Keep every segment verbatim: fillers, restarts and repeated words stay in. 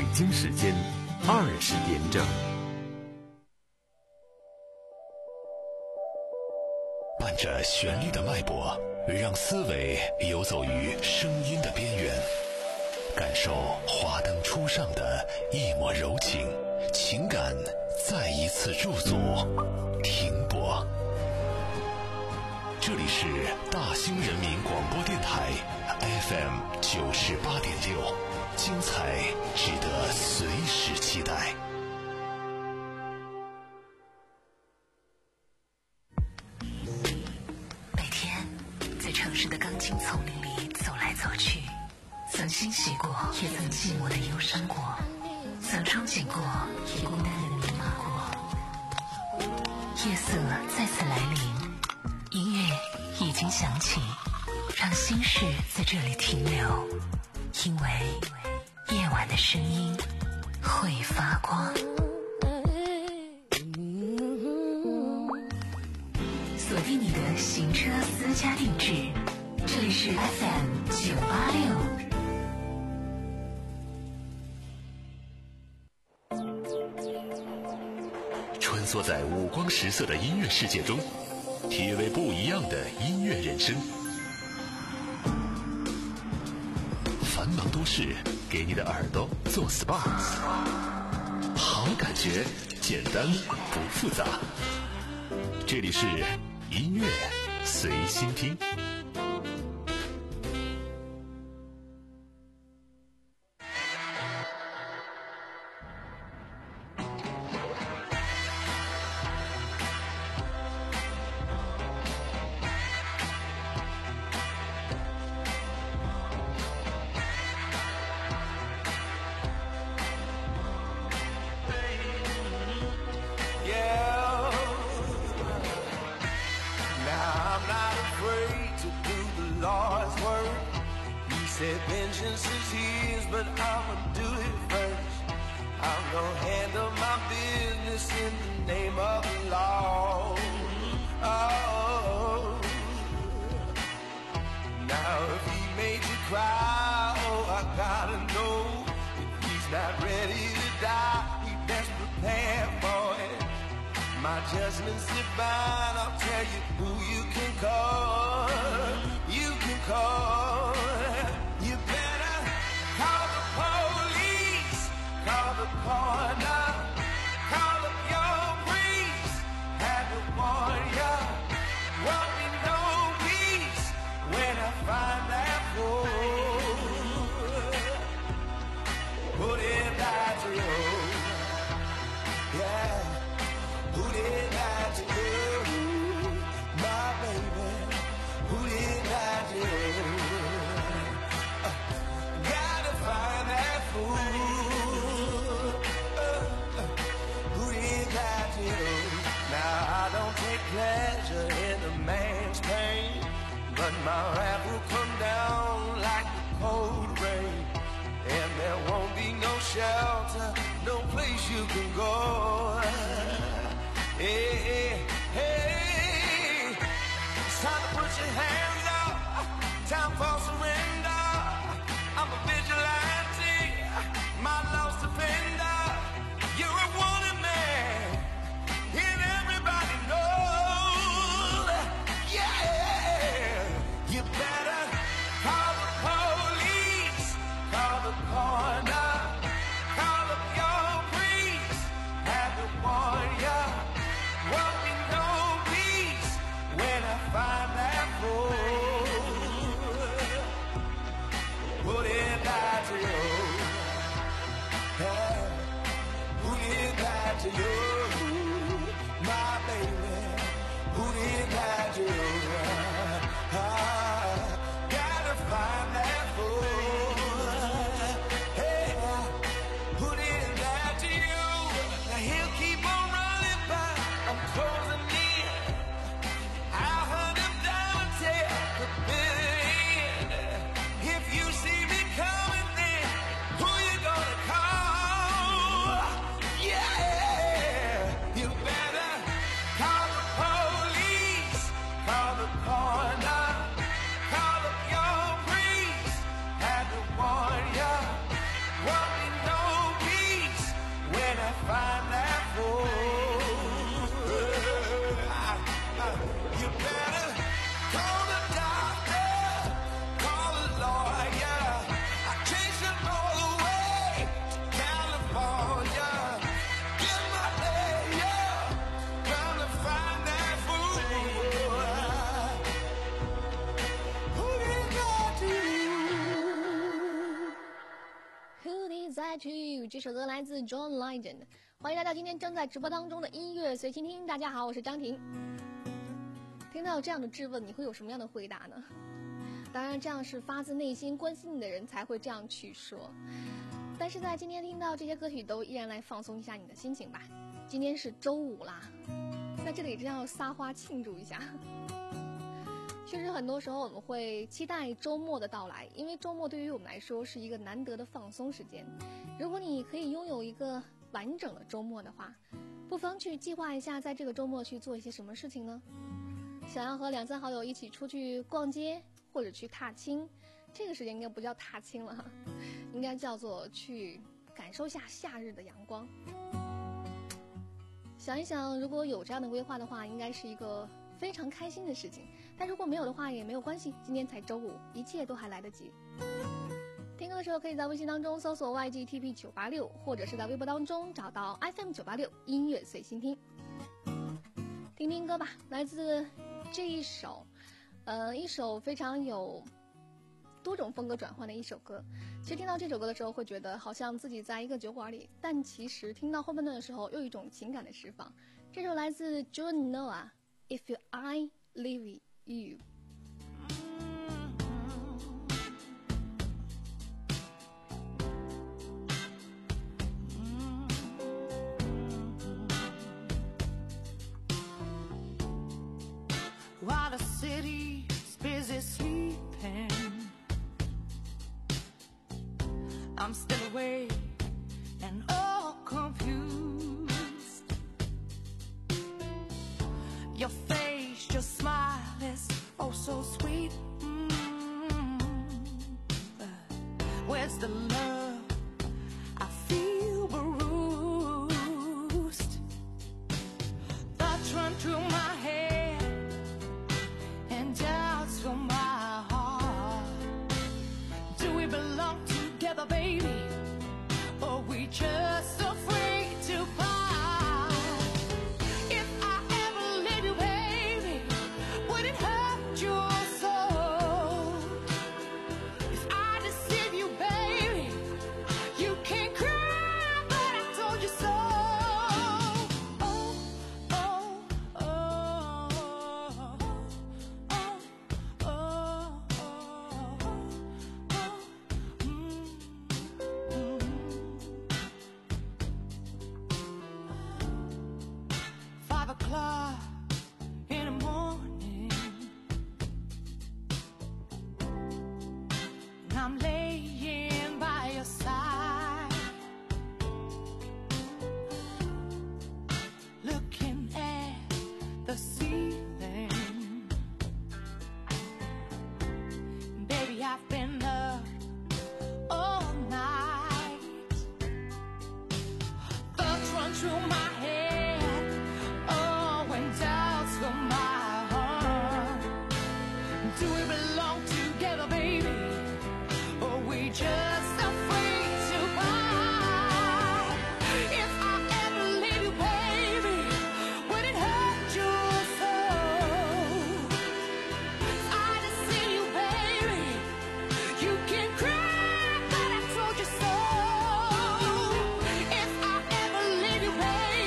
京时间二十点整。 伴着旋律的脉搏，让思维游走于声音的边缘，感受华灯初上的一抹柔情，情感再一次驻足停泊。这里是大兴人民广播电台 F M 九十八点六，精彩值得随时期待。 每天在城市的钢筋丛林里走来走去，曾欣喜过，也曾寂寞的忧伤过，曾憧憬过，也孤单的迷茫过。夜色再次来临，音乐已经响起，让心事在这里停留，因为夜晚的声音会发光。锁定你的行车私家定制，这里是 F M 九八六。 穿梭在五光十色的音乐世界中，体味不一样的音乐人生。繁忙都市给你的耳朵做 S P A， 好感觉简单不复杂。这里是音乐随心听。 Yeah! 曲，这首歌来自 John Legend。欢迎来到今天正在直播当中的音乐随心听。大家好，我是张婷。听到这样的质问，你会有什么样的回答呢？当然，这样是发自内心关心你的人才会这样去说。但是在今天听到这些歌曲，都依然来放松一下你的心情吧。今天是周五啦，在这里真要撒花庆祝一下。确实很多时候我们会期待周末的到来，因为周末对于我们来说是一个难得的放松时间。如果你可以拥有一个完整的周末的话，不妨去计划一下在这个周末去做一些什么事情呢？想要和两三好友一起出去逛街或者去踏青，这个时间应该不叫踏青了，应该叫做去感受一下夏日的阳光。想一想，如果有这样的规划的话，应该是一个非常开心的事情。但如果没有的话也没有关系，今天才周五，一切都还来得及。听歌的时候可以在微信当中搜索 Y G T P 九八六， 或者是在微博当中找到 F M 九八六 音乐随心听。听听歌吧，来自这一首呃，一首非常有多种风格转换的一首歌。其实听到这首歌的时候会觉得好像自己在一个酒馆里，但其实听到后半段的时候又有一种情感的释放。这首来自 Joan Noah If I Leave You。 While the city's busy sleeping, I'm still awake and all confused. Your face, your smile is oh so sweet. Mm-hmm. Where's the love? I feel bruised. Thoughts run through my head and doubts fill my heart. Do we belong together, baby, or we just afraid to part? If I ever leave you, baby, would it hurt your soul? If I deceive you, baby, you can cry, but I told you so. Oh, oh, oh, oh, oh, oh, oh, mm, mm. Five o'clock in the morning, and I'm laying by your side, looking at the ceiling. Baby, I've been up all night. Thoughts run through my head, oh, and doubts fill my heart. Do we belong together, baby, or we just afraid to part? If I ever leave you, baby, would it hurt your soul? If I deceive you, baby, you can cry, but I told you so. If I ever leave you, baby,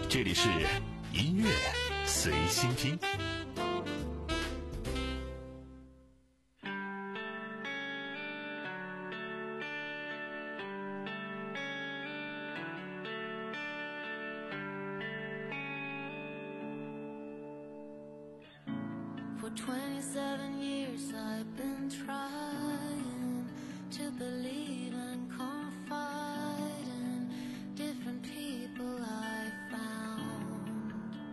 这里是音乐随心听。 For twenty-seven years I've been trying to believe and confide in different people I found.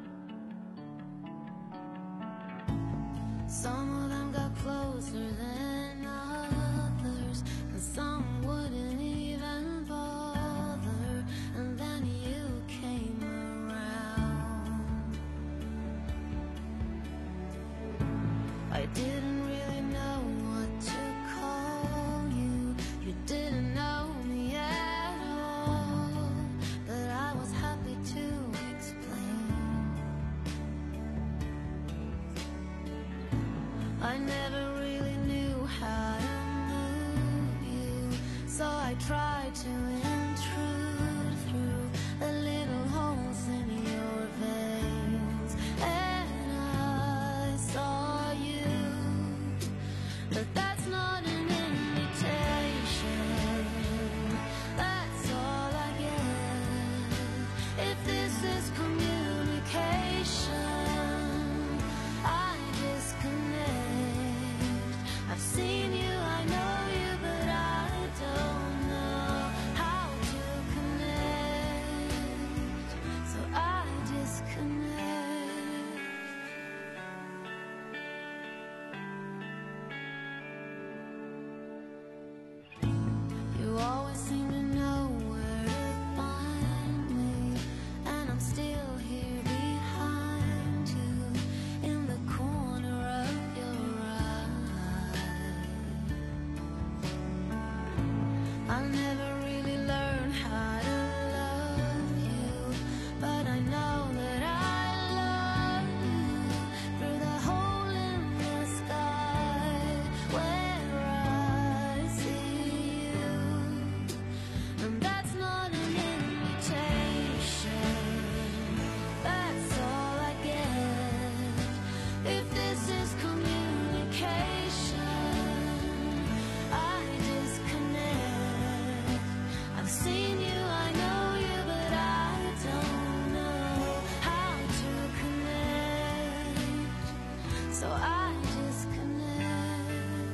Some of them got closer than others, and some wouldn't even bother, and then you came around. I didn't really know what to call you. You didn't know me at all, but I was happy to explain. I never really knew how to move you, so I tried to intrude through the little holes in your veins, and I saw you. But that's not an invitation, that's all I get. If this is communication, I disconnect. I've seen you, I know you, but I don't know how to connect, so I disconnect. You always seem to know where to find me, and I'm still here behind you, in the corner of your eye. I never really learned how to love you, but I know that I love you through the hole in the sky where I see you. And that's not an invitation, that's all I get. If this is communication, I disconnect. I've seen you, I know you, but I don't know how to connect, so I disconnect.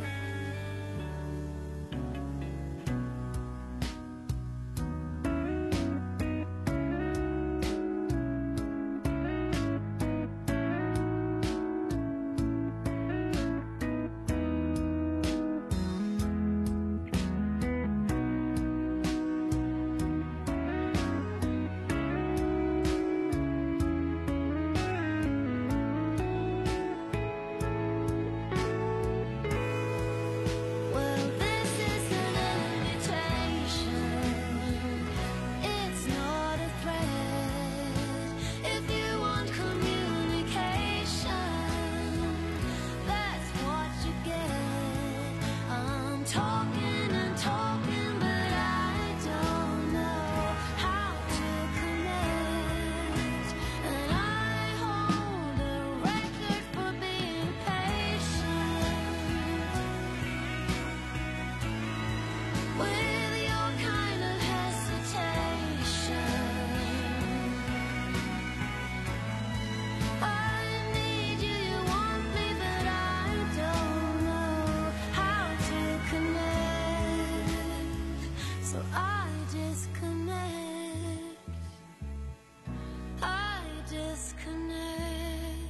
Well, this is an invitation, it's not a threat. If you want communication, that's what you get. I'm talking and talking, but I don't know how to connect, and I hold a record for being patient with your kind of hesitation. I need you, you want me, but I don't know how to connect, so I disconnect. I disconnect.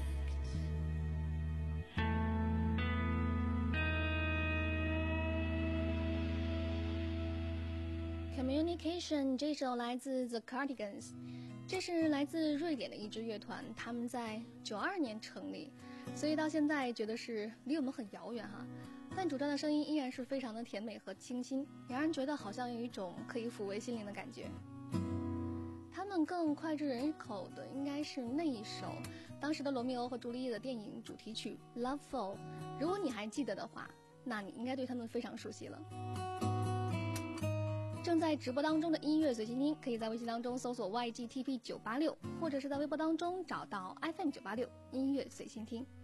Communication 这首来自 The Cardigans， 这是来自瑞典的一支乐团，他们在九二年成立，所以到现在觉得是离我们很遥远哈。但主唱的声音依然是非常的甜美和清新，让人觉得好像有一种可以抚慰心灵的感觉。他们更脍炙人口的应该是那一首当时的罗密欧和朱丽叶的电影主题曲 Love Fall， 如果你还记得的话，那你应该对他们非常熟悉了。 正在直播当中的音乐随心听，可以在微信当中搜索 Y G T P 九八六，或者是在微博当中找到 F M 九八六音乐随心听。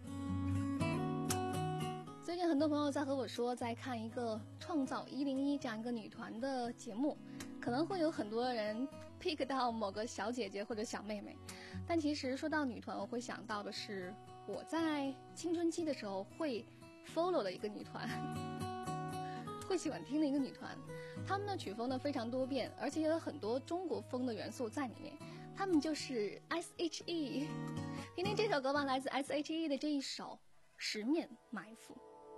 最近很多朋友在和我说，在看一个创造一零一这样一个女团的节目，可能会有很多人 pick 到某个小姐姐或者小妹妹，但其实说到女团，我会想到的是我在青春期的时候会 follow 的一个女团，会喜欢听的一个女团。他们的曲风呢非常多变，而且也有很多中国风的元素在里面。他们就是 S H E。 听听这首歌吧，来自 S H E 的这一首《十面埋伏》。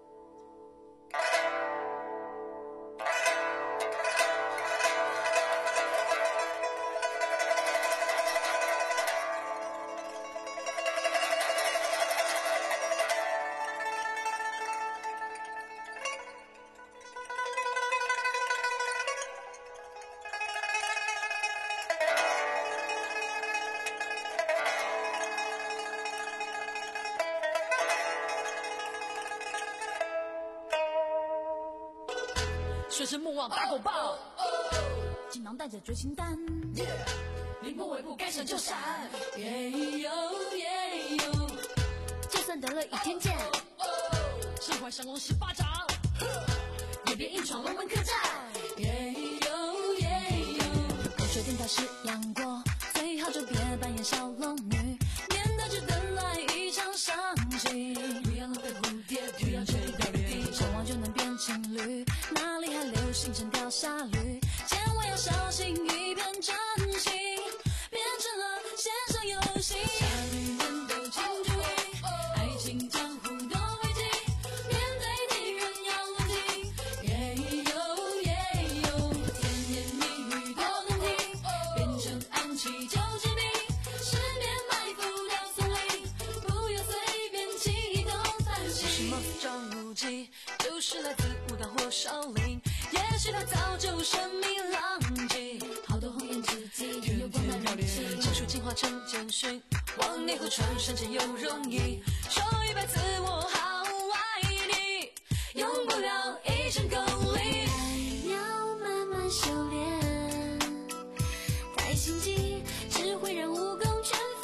学生莫忘打狗棒，锦囊带着绝情丹，凌波微步该闪就闪，耶呦耶呦， 就算得了倚天剑， 身怀降龙十八掌，也别硬闯龙门客栈，耶呦耶呦， 口水电台是杨过，最好就别扮演小龙女，免得只等来一场伤心。 不要浪费蝴蝶，不要吹到地， 上网就能变情侣，哪里还流行成条鲨鱼？千万要小心，一片真心变成了线上游戏。 傻女人都请注意，爱情江湖多危机，面对敌人要冷静，耶呦耶呦，甜言蜜语多动听，变成暗器就致命，十面埋伏到丛林，不要随便启动反击。 什么张无忌，就是来自武当或少林，也许他早就神秘浪迹，好多红颜知己，有光的人气，情书进化成简讯，往内湖传神真又容易，说一百次我好爱你，用不了一声够力，要慢慢修炼，太心机只会让武功全废，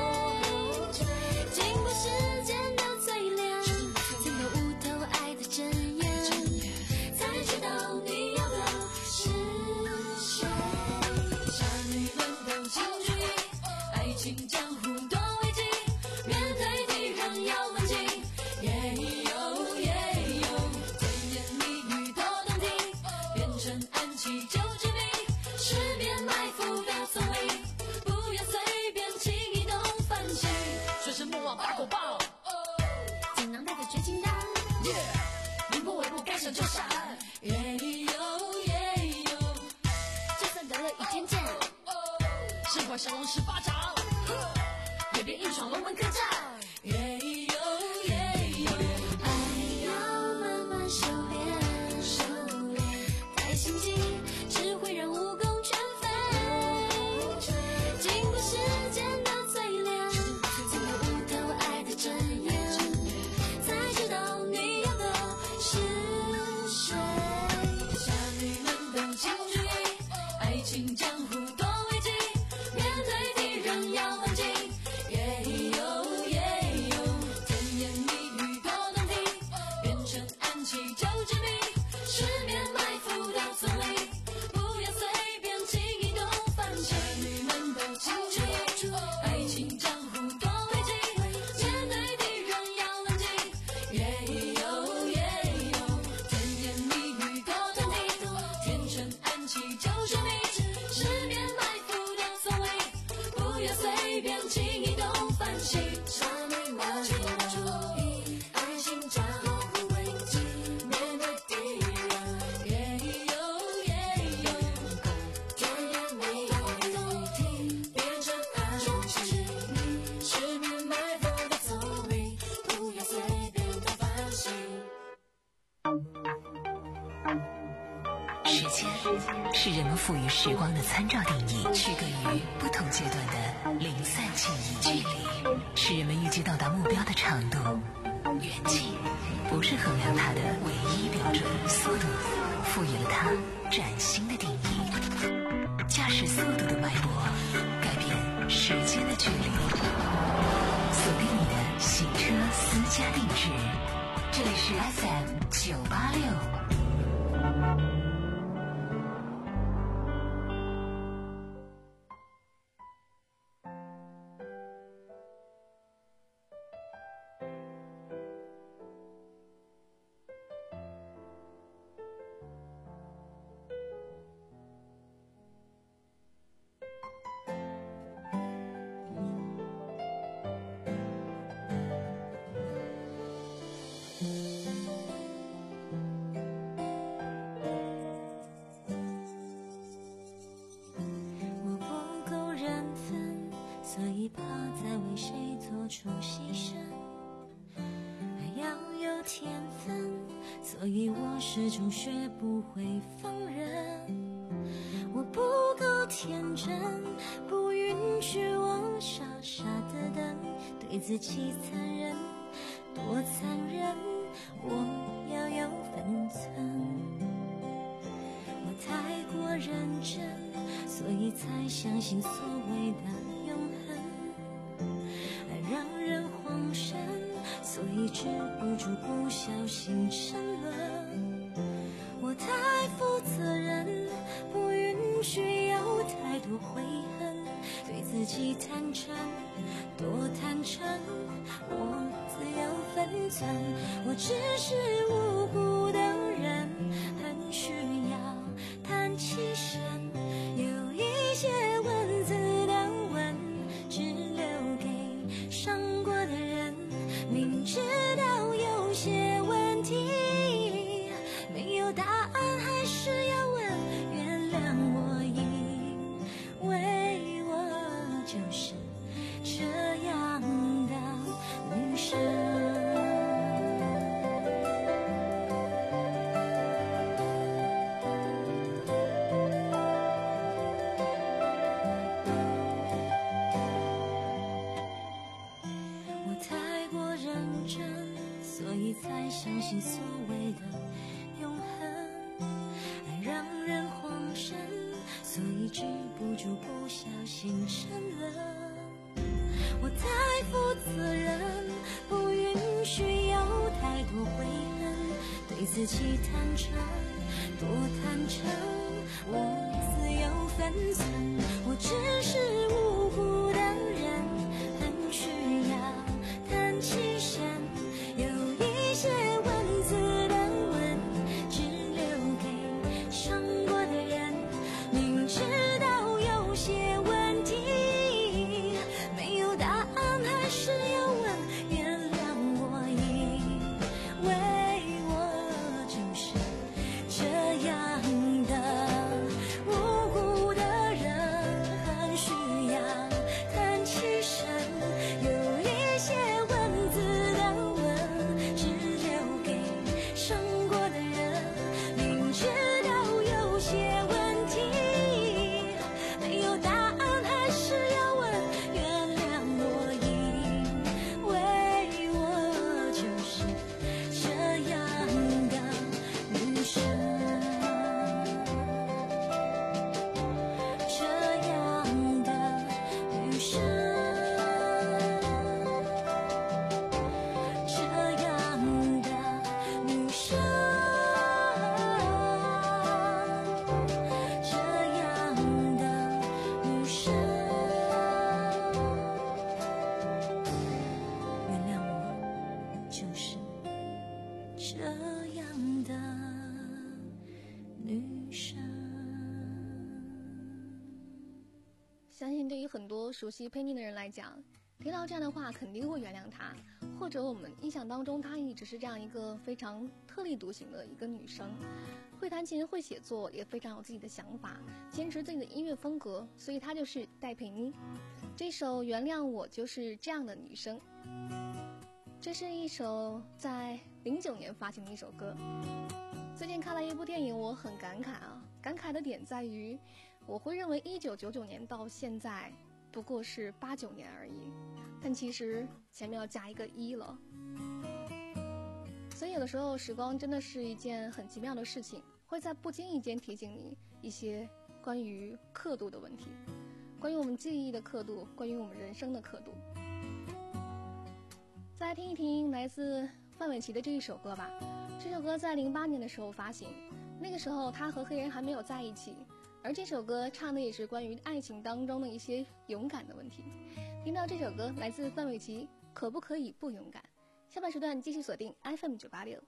经过时间的淬炼，才能悟透爱的真言，才知道你要的是谁。 傻女人都请注意，爱情江湖多危机，面对敌人要冷静，耶呦耶呦，甜言蜜语多动听，变成暗器就致命，十面埋伏到丛林，不要随便轻动反击，学生莫忘打狗棒， 锦囊带着绝情丹， 凌波微步该闪就闪，耶呦耶呦， 就算得了倚天剑， 身怀降龙十八掌，也别硬闯龙门客栈，耶呦耶呦， 爱要慢慢修炼，修炼太心机只会让武功全废，经过时间的淬炼，才能悟透爱的真言，才知道你要的是谁。 傻女人都请注意，爱情江湖多危机，面对敌人要冷静，耶呦耶呦，甜言蜜语多动听，变成暗器就致命，十面埋伏到丛林，不要随便轻动反击。傻女人都请注意，爱情江湖多危机，面对敌人要冷静，耶呦耶呦，甜言蜜语多动听，变成暗器就致命，十面埋伏到丛林，不要随便轻动反击。 傻女人请注意，爱情江湖危机，面对敌人耶呦耶呦， 甜言蜜语动听，变成暗器，十面埋伏的丛林，不要随便动反击。 时间是人们赋予时光的参照定义，区隔于不同阶段的零散记忆。距离是人们预计到达目标的长度，远近不是衡量它的唯一标准。速度赋予了它崭新的定义。驾驶速度的脉搏，改变时间的距离。锁定你的行车私家定制，这里是 F M 九八六。 出牺牲，爱要有天分，所以我始终学不会放任。我不够天真，不允许我傻傻的等，对自己残忍，多残忍，我要有分寸。我太过认真，所以才相信所谓的永恒。让人慌神，所以止不住不小心沉沦。我太负责任，不允许有太多悔恨，对自己坦诚，多坦诚，我自有分寸。我只是无辜的人，很需要叹气声，有一些文字的吻只留给伤过的人，明知道有些问题没有答案，还是要问。原谅我，因为我就是这样的女生。才相信所谓的永恒，爱让人慌神，所以止不住不小心沉沦。我太负责任，不允许有太多悔恨，对自己坦诚，多坦诚，我自有分寸。我只是无辜的人，很需要叹气声，有一些文字的吻只留给伤过的人，明知道有些问题没有答案，还是要问。原谅我，因为我就是这样的无辜的人，很需要叹气声，有一些文字的吻只留给伤过的人，明知道有些问题没有答案，还是要问。原谅我，因为我就是这样的女生，这样的女生，这样的女生，这样的女生。原谅我，就是这样的女生。 相信对于很多熟悉佩妮的人来讲，听到这样的话肯定会原谅她，或者我们印象当中她一直是这样一个非常特立独行的一个女生，会弹琴会写作，也非常有自己的想法，坚持自己的音乐风格，所以她就是戴佩妮。这首原谅我就是这样的女生，这是一首在零九年发行的一首歌。最近看了一部电影，我很感慨啊，感慨的点在于我会认为一九九九年到现在不过是八九年而已，但其实前面要加一个一了。所以有的时候时光真的是一件很奇妙的事情， 会在不经意间提醒你一些关于刻度的问题，关于我们记忆的刻度，关于我们人生的刻度。再来听一听来自范玮琪的这一首歌吧。这首歌在零八年的时候发行，那个时候他和黑人还没有在一起，而这首歌唱的也是关于爱情当中的一些勇敢的问题。听到这首歌来自范玮琪，可不可以不勇敢？下半时段继续锁定 F M 九八六。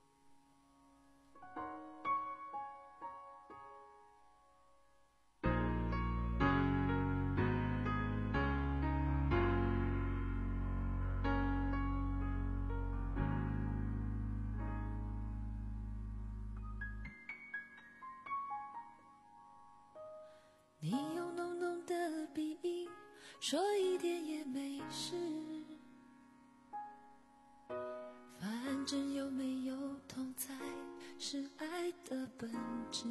你用浓浓的鼻音说一点也没事，反正有没有痛才是爱的本质。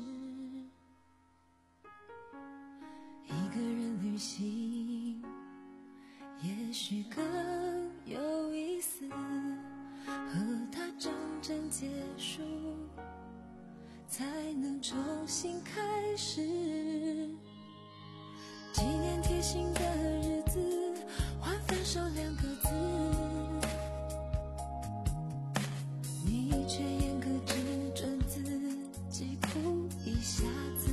一个人旅行也许更有意思，和他真正结束才能重新开始。纪念贴心的日子，换分手两个字，你却严格只准自己哭一下子。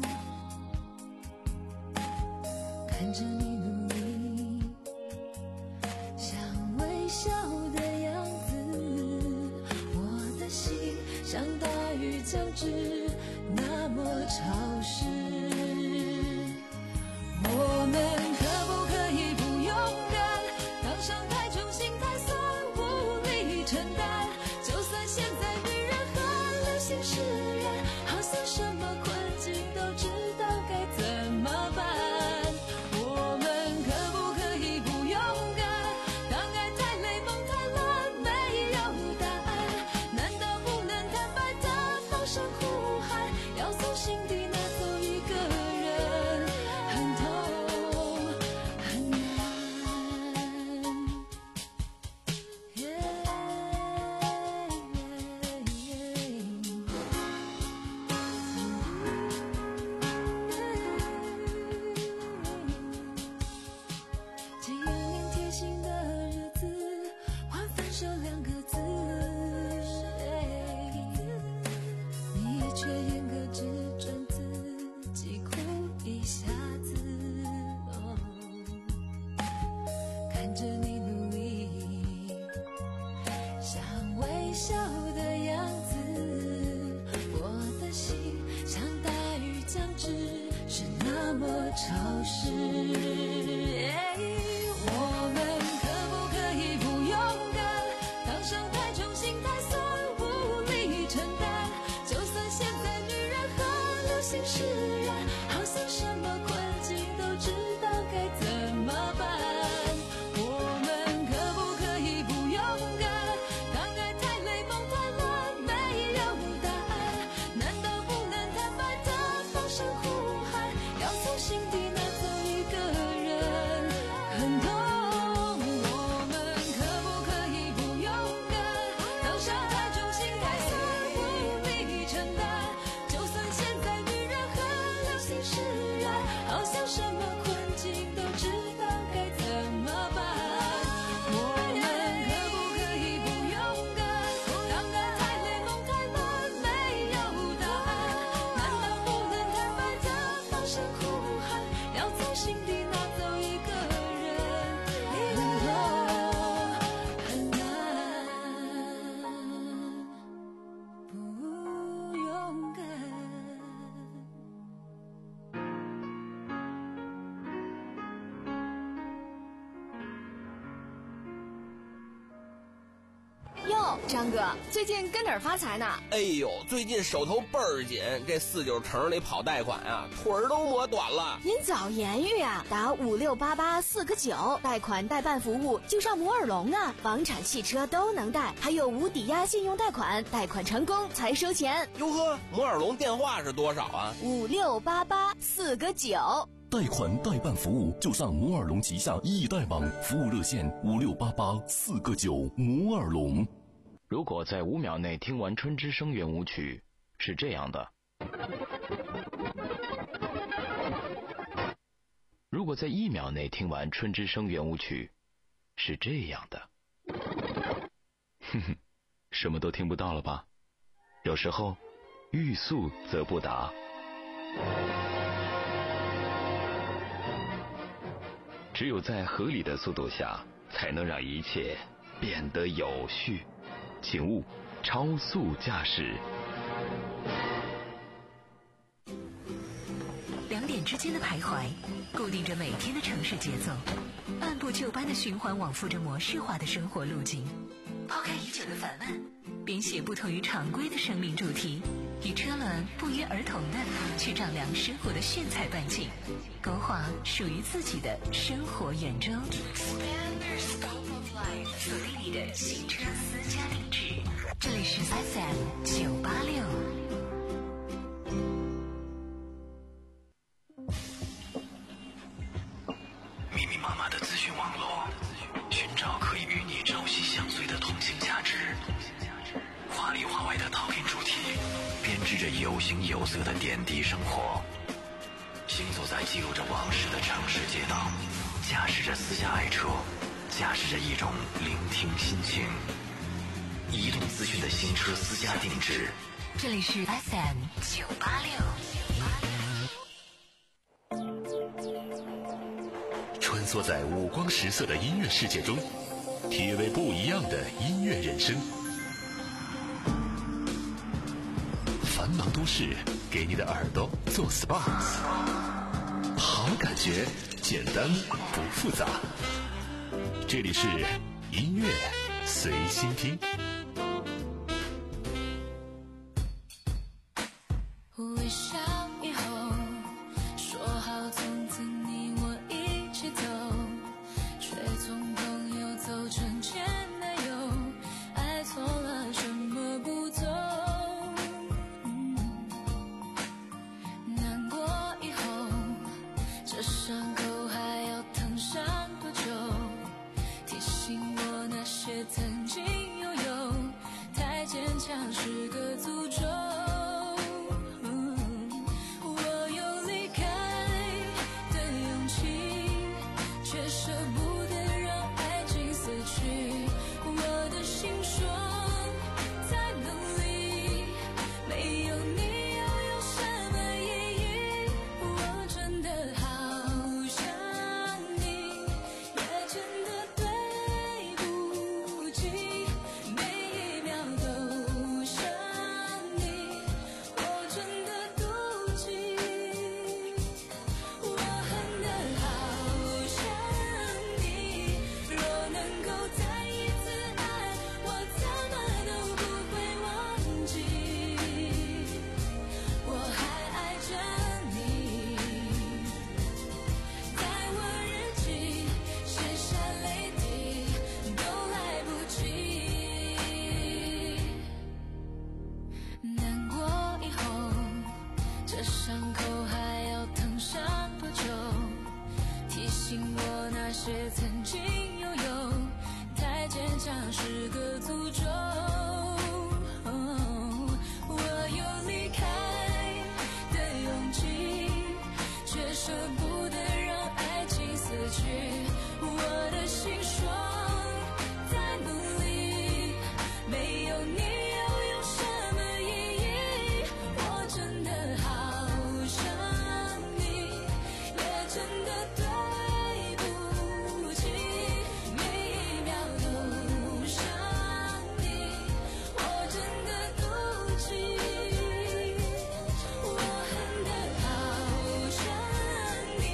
看着你努力想微笑的样子，我的心像大雨将至，那么潮湿。我们可不可以不勇敢？当伤太重，心太酸，无力承担。就算现在女人很流行释然，好像什么困境都知道该怎么办。我们可不可以不勇敢？当爱太累，梦太乱，没有答案，难道不能坦白的放声呼喊？要从心底拿走一个人，很痛很难。纪念贴心的日子，换分手两个字，你却严格只准自己哭一下子。哦，看着你努力想微笑的样子，我的心像大雨将至，是那么潮湿。我们可不可以不勇敢？当伤太重，心太酸，无力承担。就算现在女人很流行释然，好像什么困境都知道该怎么办。我们可不可以不勇敢？当爱太累，梦太乱，没有答案，难道不能坦白的放声呼喊？要从心底拿走一个人，很痛。我们可不可以不勇敢？当伤太重，心太酸，无力承担。就算现在女人很流行释然，好像什么困境都知道该怎么办。我们可不可以不勇敢？当爱太累，梦太乱，没有答案，难道不能坦白的放声呼喊？要从心底拿走一个人，很痛很难。不勇敢。 哟，张哥，最近跟哪儿发财呢？ 哎呦，最近手头倍儿紧，这四九城里跑贷款啊，腿儿都磨短了。 您早言语啊，打五六八八四个九，贷款代办服务就上摩尔龙啊，房产、汽车都能贷，还有无抵押信用贷款，贷款成功才收钱。 哟呵，摩尔龙电话是多少啊？ 五六八八四个九。 贷款代办服务就上摩尔龙旗下易贷网，服务热线五六八八四个九。摩尔龙。 如果在五秒内听完《春之声》圆舞曲，是这样的。 如果在一秒内听完《春之声》圆舞曲，是这样的。哼哼，什么都听不到了吧？有时候欲速则不达。只有在合理的速度下，才能让一切变得有序。请勿超速驾驶。 两点之间的徘徊，固定着每天的城市节奏，按部就班的循环往复着模式化的生活路径。抛开已久的烦闷，编写不同于常规的生命主题，与车轮不约而同的去丈量生活的炫彩半径，勾画属于自己的生活圆周。锁定你的行车私家定制，这里是 F M 九八六。 密密麻麻的资讯网络，寻找可以与你朝夕相随的同性价值。华里华外的套品主题，编织着有形有色的点滴生活。行走在记录着往事的城市街道，驾驶着私家爱车，驾驶着一种聆听心情。移动资讯的新车私家定制， 这里是 F M 九八六。 穿梭在五光十色的音乐世界中，体味不一样的音乐人生。繁忙都市给你的耳朵做 S P A， 好感觉简单不复杂。这里是音乐随心听。 微笑以后，说好从此你我一起走，却从朋友走成前男友，爱错了什么步骤？嗯，难过以后，这伤口还要疼上多久？提醒我那些曾经拥有，太坚强是个诅咒。曾经拥有，太坚强是个诅咒。我有离开的勇气，却舍不得让爱情死去。我的心说再努力，没有你又有什么意义？我真的好想你，也真的对你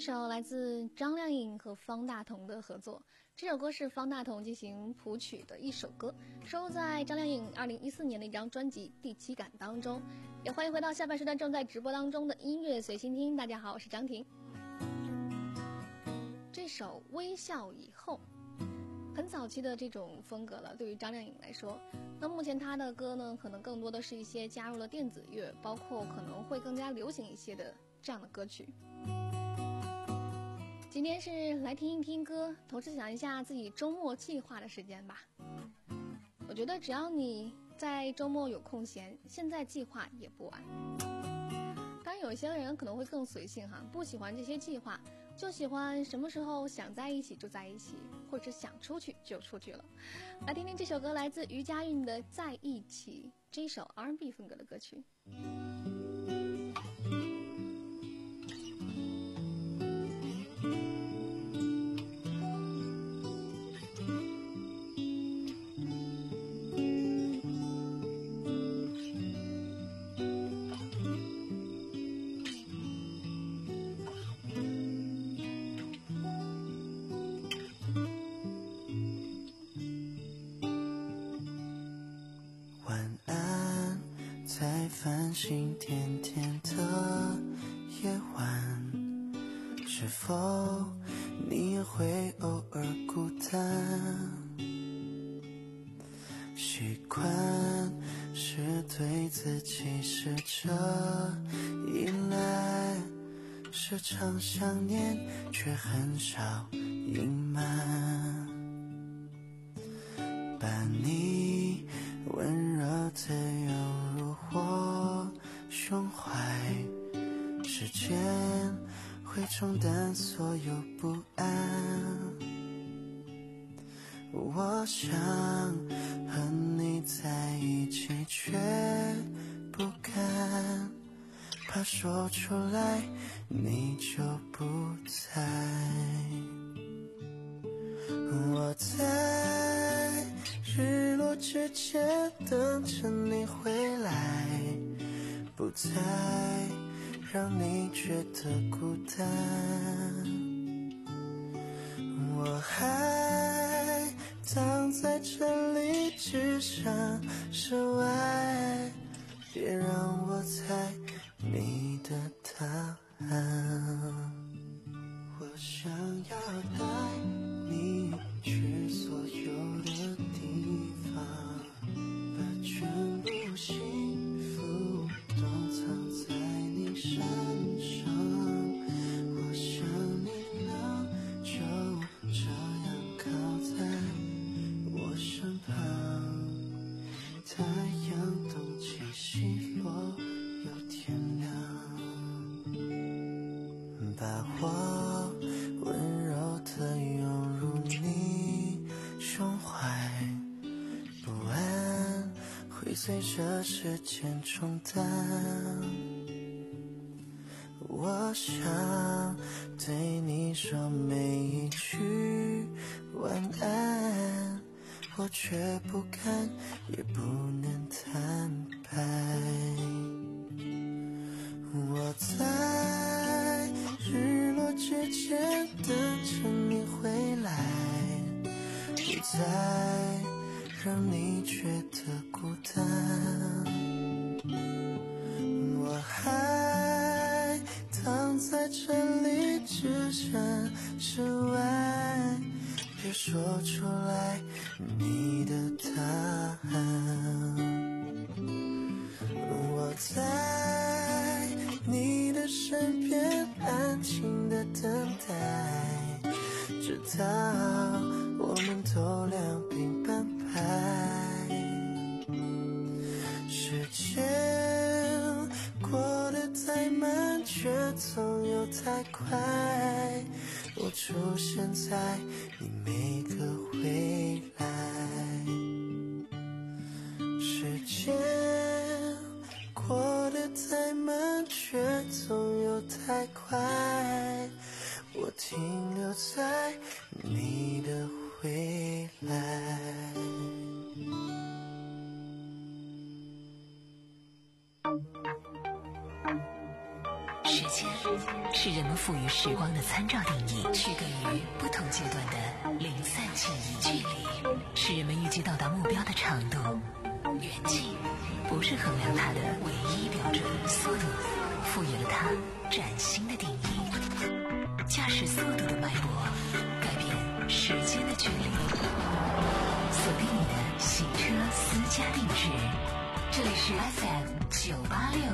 首来自张靓颖和方大同的合作，这首歌是方大同进行谱曲的一首歌，收录在张靓颖二零一四年的一张专辑《第七感》当中。也欢迎回到下半时段正在直播当中的音乐随心听。大家好，我是张婷。这首《微笑以后》很早期的这种风格了，对于张靓颖来说，那目前她的歌呢，可能更多的是一些加入了电子乐，包括可能会更加流行一些的这样的歌曲。今天是来听一听歌，同时想一下自己周末计划的时间吧。我觉得只要你在周末有空闲，现在计划也不晚。当然有些人可能会更随性哈，不喜欢这些计划，就喜欢什么时候想在一起就在一起，或者想出去就出去了。来听听这首歌，来自余佳韵的《在一起》，这首 R and B 风格的歌曲。 繁星点点的夜晚，是否你也会偶尔孤单？习惯是对自己试着依赖，时常想念却很少隐瞒，把你温柔的拥入我胸怀，时间会冲淡所有不安。我想和你在一起，却不敢，怕说出来你就不在。我在日落之前等着你回来，不再让你觉得孤单。我还躺在这里，只想室外，别让我猜你的答案。我想要带你去所有的地方，把全部幸福都藏在你身上。我想你能就这样靠在我身旁，太阳东起西落又天亮，把我温柔地拥入你胸怀，不安会随着时间冲淡。我想对你说每一句晚安，我却不敢也不能坦白。我在日落之前等着你回来，不再让你觉得孤单。我还躺在这里，只想室外，别说出来你的答案。我在你的身边安静的等待，直到我们都两鬓斑白。时间过得太慢，却总又太快，我出现在你每个回来。时间过得太慢，却总又太快，我停留在你的回来。 时间是人们赋予时光的参照定义，区隔于不同阶段的零散记忆。距离是人们预计到达目标的长度，远近不是衡量它的唯一标准。速度赋予了它崭新的定义，驾驶速度的脉搏改变时间的距离，锁定你的行车私家定制。这里是 F M 九八六。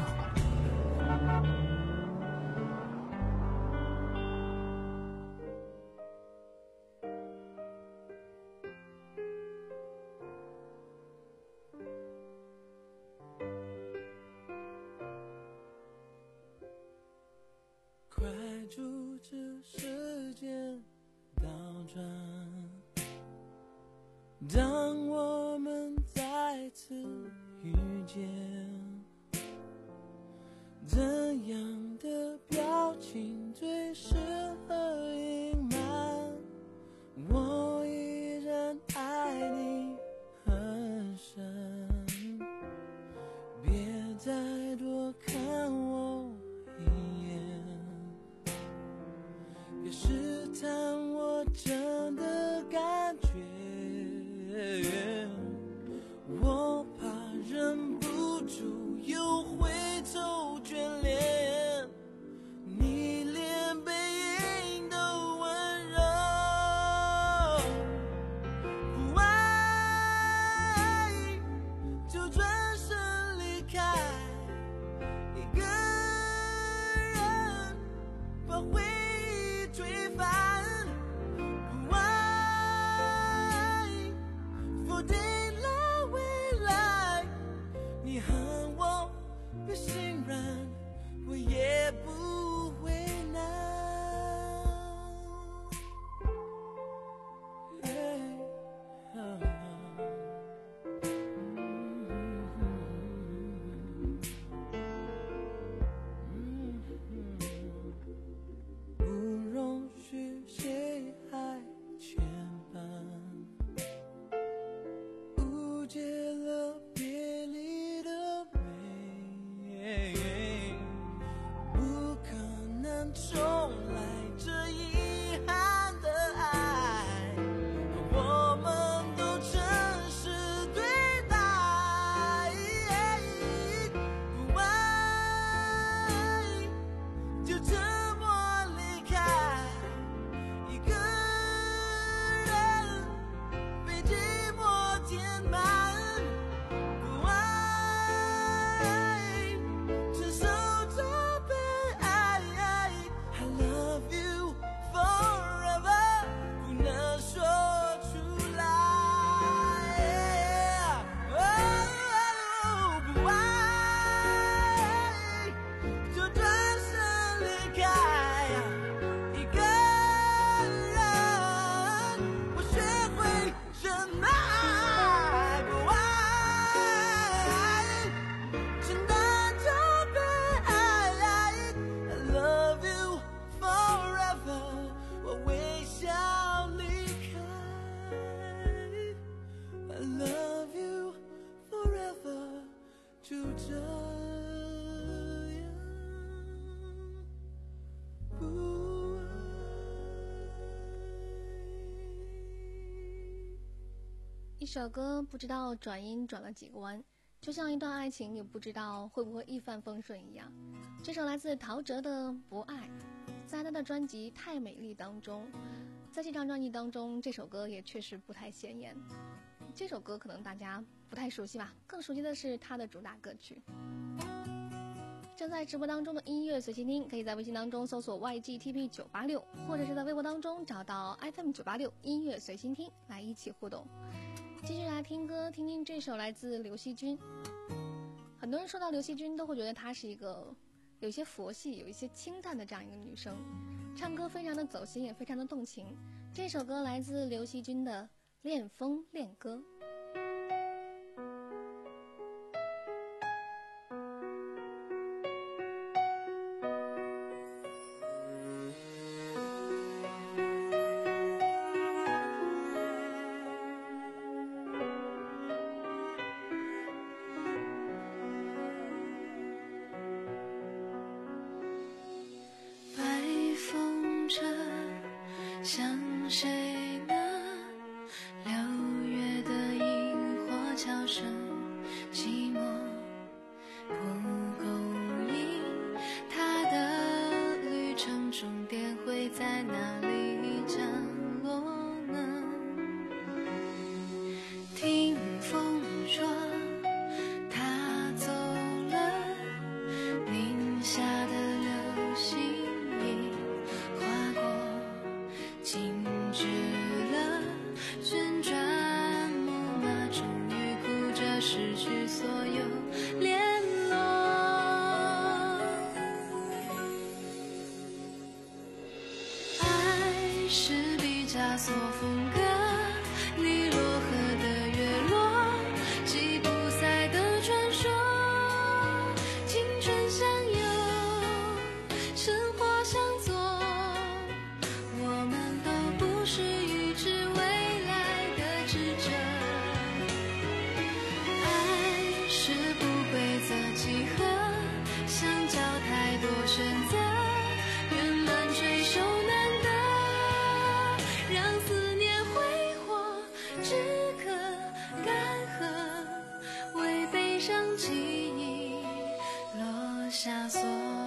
快阻止时间倒转，当我们再次遇见，怎样的表情最适合隐瞒我依然爱你很深，别再多看我一眼，别试探我真的感觉，我怕忍不住又回头眷恋你连背影都温柔，不爱就转身离开，一个人把回忆推翻，不爱否定了未来，你恨我被心软，我也不为难。不容许谁还牵绊，误解了别离的美，不可能重来这遗憾的爱，我们都诚实对待，不爱就这么离开，一个人被寂寞填满，不爱承受着被爱， I love you forever 不能说出来，哦，不爱就转身离开，一个人我学会忍耐，不爱承担着被爱， I love you forever 我微笑离开， I love you forever 就这样不爱。 一首歌不知道转音转了几个弯，就像一段爱情也不知道会不会一帆风顺一样。这首来自陶喆的《不爱》，在他的专辑《太美丽》当中，在这张专辑当中，这首歌也确实不太显眼。这首歌可能大家不太熟悉吧，更熟悉的是他的主打歌曲。正在直播当中的音乐随心听，可以在微信当中搜索 Y G T P 九八六，或者是在微博当中找到 F M 九八六音乐随心听来一起互动。继续来听歌，听听这首来自刘惜君。很多人说到刘惜君都会觉得她是一个有一些佛系有一些清淡的这样一个女生，唱歌非常的走心也非常的动情。这首歌来自刘惜君的《恋风恋歌》。 悄声，寂寞不够硬。他的旅程终点会在哪里降落呢？听风说他走了，宁夏的流星已划过，静止了，旋转木马终于哭着失去所有联络。爱是毕加索风格，尼罗河的月落，吉普赛的传说，青春相拥，生活相左，我们都不是预知未来的智者。爱是不规则几何，相较太多选择，圆满垂手难得，让思念挥霍，只可干涸，为悲伤记忆落下锁。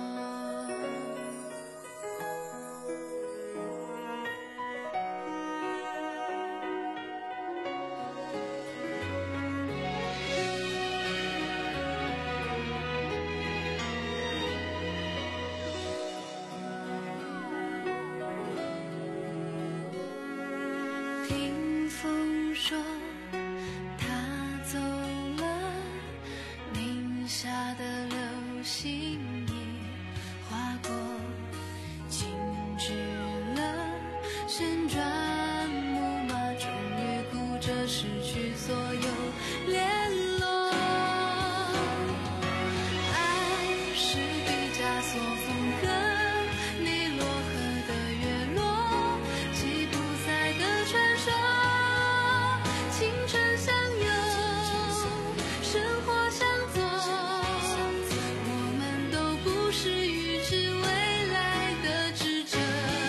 听风说他走了，宁夏的流星已划过，静止了，旋转木马终于哭着失去所有联络。爱是毕加索风格，尼罗河的月落，吉普赛的传说，青春相拥，生活相左，我们都不是预知未来的智者。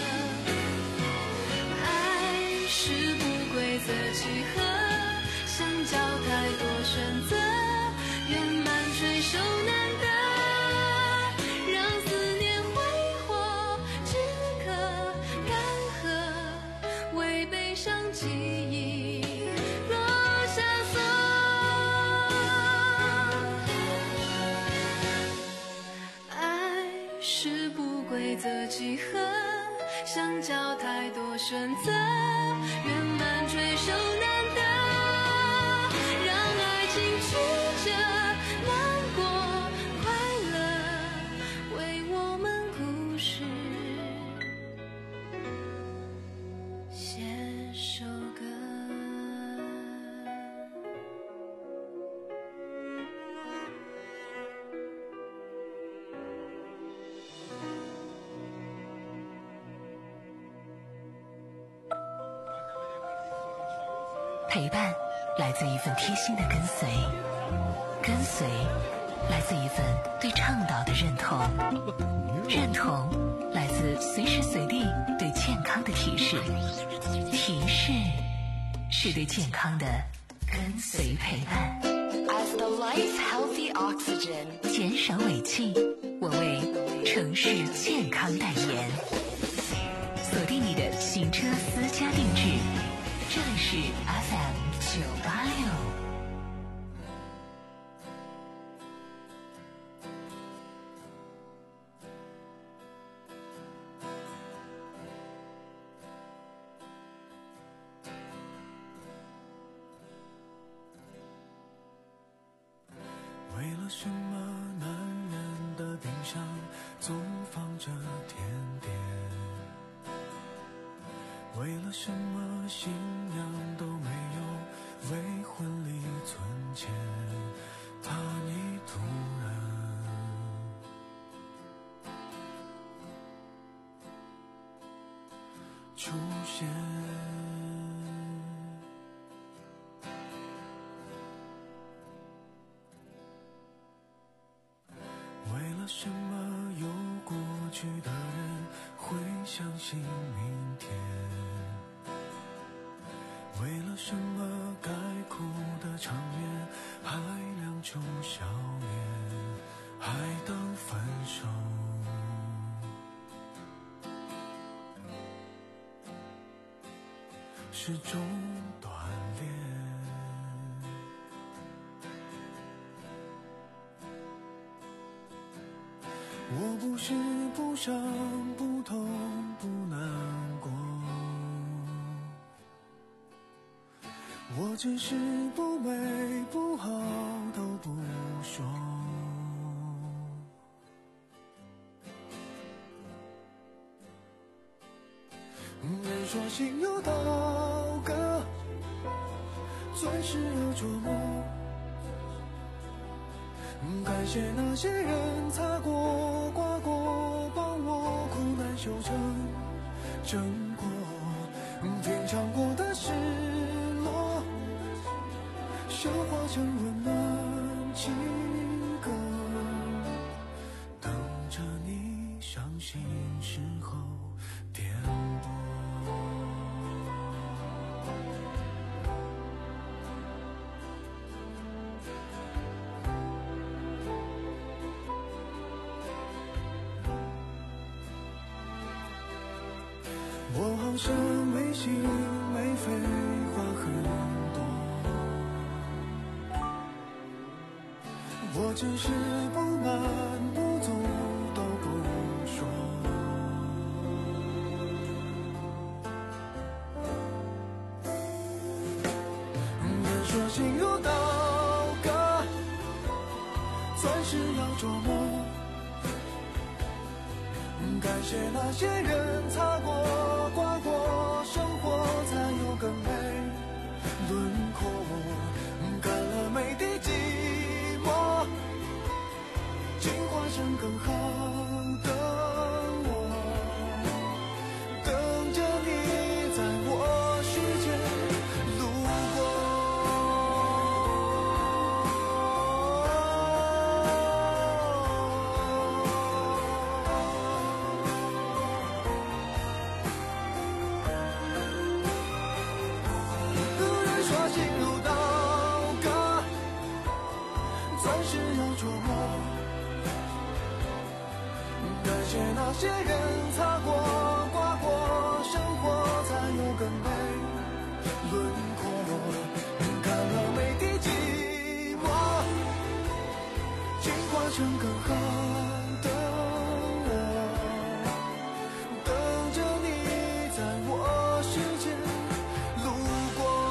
爱是不规则几何，相较太多选择，圆满垂手难得，让思念挥霍，只可干涸，为悲伤记忆落下锁。爱是不规则几何，相较太多选择，圆满垂手难得，让爱情曲折难过快乐，为我们故事写首歌。 陪伴来自一份贴心的跟随，跟随来自一份对倡导的认同，认同来自随时随地对健康的提示，提示是对健康的跟随陪伴。 As the life's healthy oxygen， 减少尾气，我为城市健康代言。锁定你的行车私家定制，这里是 F M 九八六。 为了什么男人的冰箱总放着甜点？为了什么新娘都没有为婚礼存钱？怕你突然出现。为了什么有过去的人会相信明天？为了什么该哭的的场面，还两种笑颜，还当分手。是种锻炼。我不是不伤不痛不难过，我只是不美不好都不说。人说心有刀割，钻石要琢磨。感谢那些人擦过刮过，帮我苦难修成正果。品尝过的失落，消化成温暖情歌，等着你伤心时候点播。我好像没心没肺，话很多，我只是不满不足都不说。人说心有刀割，钻石要琢磨。感谢那些人擦过刮过，生活才有更美轮廓。干了每滴寂寞，进化成更好的我，等着你在我世界路过。那些人擦过刮过，生活才有更美轮廓。看了每滴寂寞，进化成更好的我，等着你在我世界路过。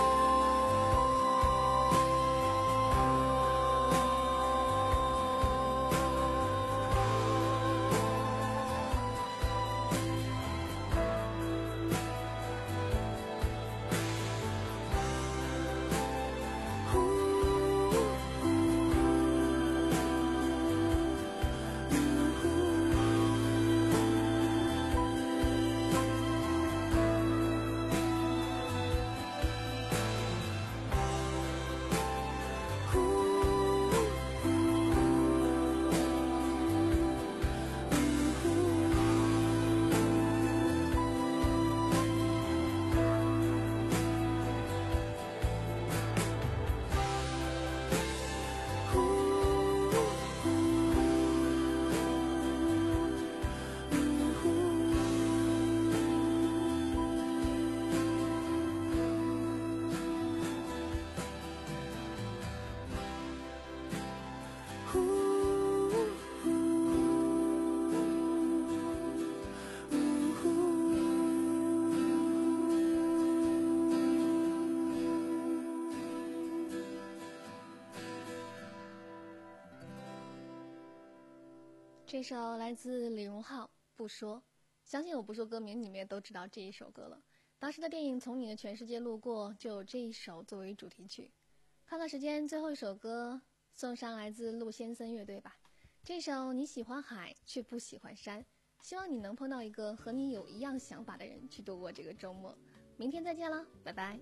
这首来自李荣浩《不说》，相信有不说歌迷你们也都知道这一首歌了。当时的电影《从你的全世界路过》就有这一首作为主题曲。看看时间，最后一首歌送上来自陆先森乐队吧。这首你喜欢海却不喜欢山，希望你能碰到一个和你有一样想法的人去度过这个周末。明天再见了，拜拜。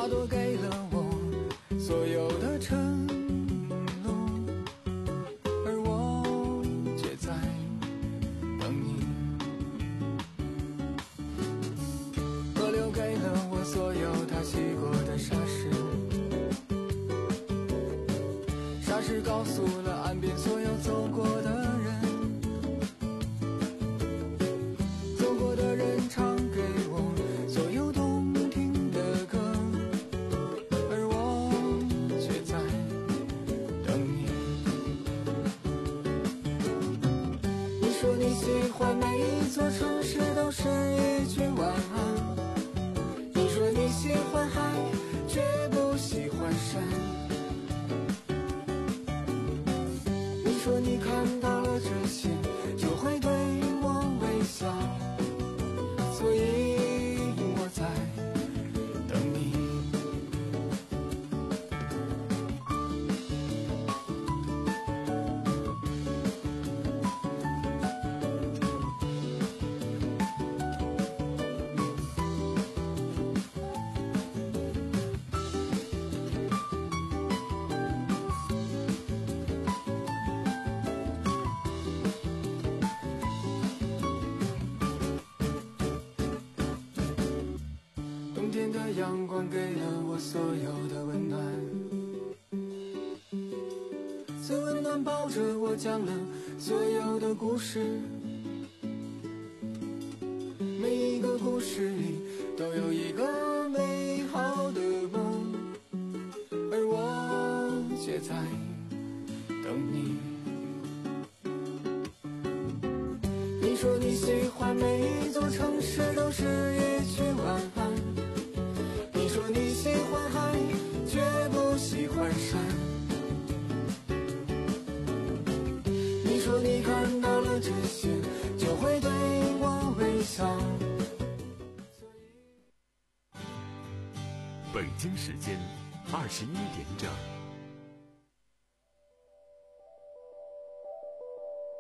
花朵给了我所有的承诺，而我却在等你。河流给了我所有它洗过的沙石，沙石告诉了岸边所有走过的人，走过的人唱给我所有动听的歌，而我却在等你。你说你喜欢每一座城市都是一句晚安，你说你喜欢海，绝不喜欢山。你说你看到了这些，就会对我微笑，所以我在等你。冬天的阳光给了我所有的温暖，最温暖抱着我讲了所有的故事，每一个故事里都有一个美好的梦，而我却在等你。你说你喜欢每一座城市都是一句晚安，你说你喜欢海，绝不喜欢山。你说你看到了这些，就会对我微笑。 北京时间二十一点整。